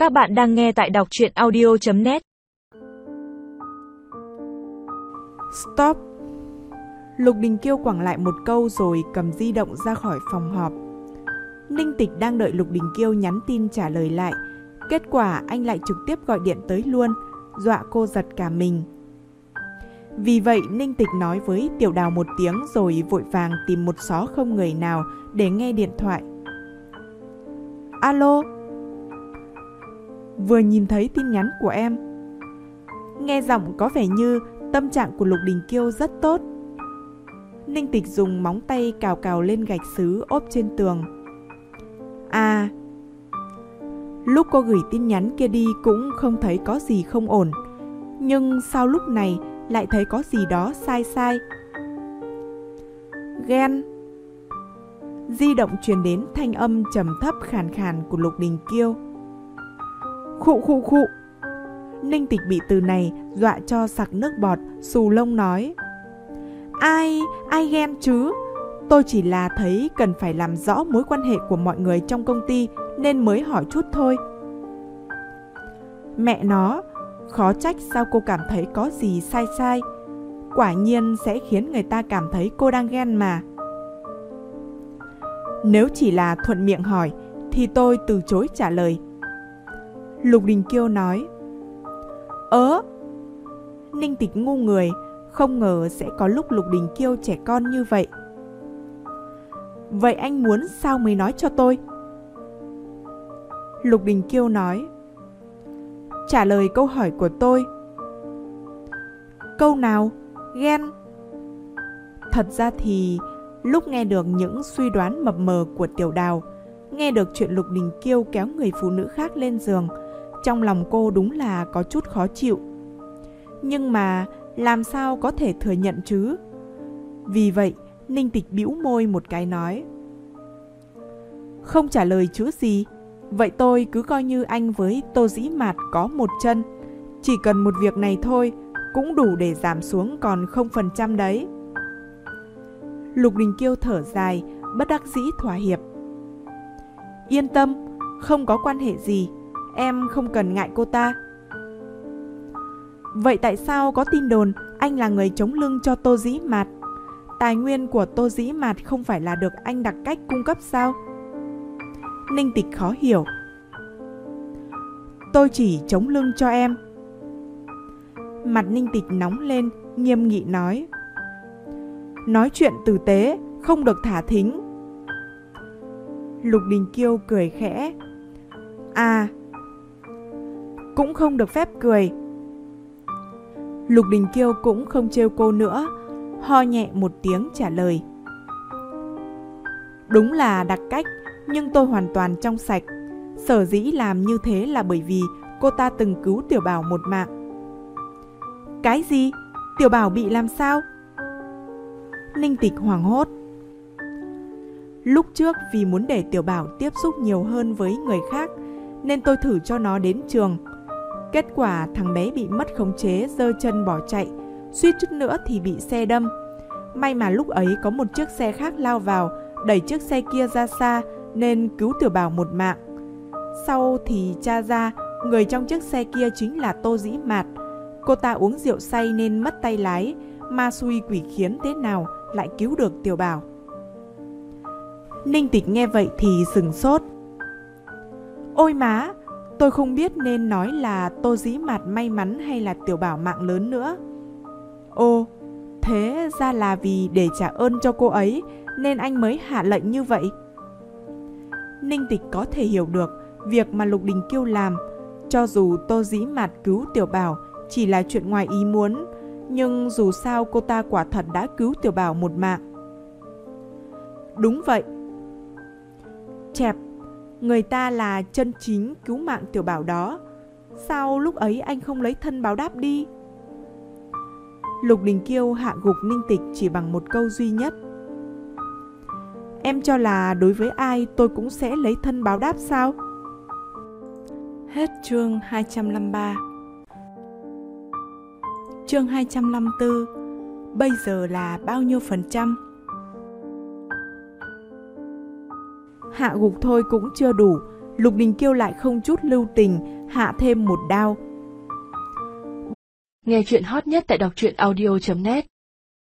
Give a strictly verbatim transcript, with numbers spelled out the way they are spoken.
Các bạn đang nghe tại đọc truyện audio chấm net. Stop. Lục Đình Kiêu quẳng lại một câu rồi cầm di động ra khỏi phòng họp. Ninh Tịch đang đợi Lục Đình Kiêu nhắn tin trả lời lại. Kết quả anh lại trực tiếp gọi điện tới luôn, dọa cô giật cả mình. Vì vậy Ninh Tịch nói với Tiểu Đào một tiếng rồi vội vàng tìm một xó không người nào để nghe điện thoại. Alo. Vừa nhìn thấy tin nhắn của em. Nghe giọng có vẻ như tâm trạng của Lục Đình Kiêu rất tốt. Ninh Tịch dùng móng tay cào cào lên gạch sứ ốp trên tường. À, lúc cô gửi tin nhắn kia đi cũng không thấy có gì không ổn, nhưng sao lúc này lại thấy có gì đó sai sai? Ghen. Di động truyền đến thanh âm trầm thấp khàn khàn của Lục Đình Kiêu. Khụ khụ khụ. Ninh Tịch bị từ này dọa cho sặc nước bọt, xù lông nói. Ai, ai ghen chứ? Tôi chỉ là thấy cần phải làm rõ mối quan hệ của mọi người trong công ty nên mới hỏi chút thôi. Mẹ nó, khó trách sao cô cảm thấy có gì sai sai. Quả nhiên sẽ khiến người ta cảm thấy cô đang ghen mà. Nếu chỉ là thuận miệng hỏi thì tôi từ chối trả lời. Lục Đình Kiêu nói. Ớ. Ninh Tịch ngu người, không ngờ sẽ có lúc Lục Đình Kiêu trẻ con như vậy. Vậy anh muốn sao mới nói cho tôi? Lục Đình Kiêu nói. Trả lời câu hỏi của tôi. Câu nào? Ghen. Thật ra thì lúc nghe được những suy đoán mập mờ của Tiểu Đào, nghe được chuyện Lục Đình Kiêu kéo người phụ nữ khác lên giường, trong lòng cô đúng là có chút khó chịu. Nhưng mà làm sao có thể thừa nhận chứ? Vì vậy Ninh Tịch bĩu môi một cái nói. Không trả lời chữ gì. Vậy tôi cứ coi như anh với Tô Dĩ Mạt có một chân. Chỉ cần một việc này thôi cũng đủ để giảm xuống còn không phần trăm đấy. Lục Đình Kiêu thở dài, bất đắc dĩ thỏa hiệp. Yên tâm, không có quan hệ gì. Em không cần ngại cô ta. Vậy tại sao có tin đồn anh là người chống lưng cho Tô Dĩ Mạt? Tài nguyên của Tô Dĩ Mạt không phải là được anh đặc cách cung cấp sao? Ninh Tịch khó hiểu. Tôi chỉ chống lưng cho em. Mặt Ninh Tịch nóng lên, nghiêm nghị nói. Nói chuyện tử tế, không được thả thính. Lục Đình Kiêu cười khẽ. À, cũng không được phép cười. Lục Đình Kiêu cũng không trêu cô nữa, ho nhẹ một tiếng trả lời. Đúng là đặc cách, nhưng tôi hoàn toàn trong sạch. Sở dĩ làm như thế là bởi vì cô ta từng cứu Tiểu Bảo một mạng. Cái gì? Tiểu Bảo bị làm sao? Ninh Tịch hoảng hốt. Lúc trước vì muốn để Tiểu Bảo tiếp xúc nhiều hơn với người khác nên tôi thử cho nó đến trường. Kết quả thằng bé bị mất khống chế, giơ chân bỏ chạy, suýt chút nữa thì bị xe đâm. May mà lúc ấy có một chiếc xe khác lao vào, đẩy chiếc xe kia ra xa nên cứu Tiểu Bảo một mạng. Sau thì tra ra người trong chiếc xe kia chính là Tô Dĩ Mạt. Cô ta uống rượu say nên mất tay lái, ma xui quỷ khiến thế nào lại cứu được Tiểu Bảo. Ninh Tịch nghe vậy thì sửng sốt. Ôi má, tôi không biết nên nói là Tô Dĩ Mạt may mắn hay là Tiểu Bảo mạng lớn nữa. Ồ, thế ra là vì để trả ơn cho cô ấy nên anh mới hạ lệnh như vậy. Ninh Tịch có thể hiểu được việc mà Lục Đình Kiêu làm. Cho dù Tô Dĩ Mạt cứu Tiểu Bảo chỉ là chuyện ngoài ý muốn, nhưng dù sao cô ta quả thật đã cứu Tiểu Bảo một mạng. Đúng vậy. Chẹp, người ta là chân chính cứu mạng Tiểu Bảo đó. Sao lúc ấy anh không lấy thân báo đáp đi? Lục Đình Kiêu hạ gục Ninh Tịch chỉ bằng một câu duy nhất. Em cho là đối với ai tôi cũng sẽ lấy thân báo đáp sao? Hết chương hai trăm năm mươi ba. Chương hai trăm năm mươi tư. Bây giờ là bao nhiêu phần trăm? Hạ gục thôi cũng chưa đủ. Lục Đình Kiêu lại không chút lưu tình hạ thêm một đao. Nghe chuyện hot nhất tại đọc truyện audio chấm net.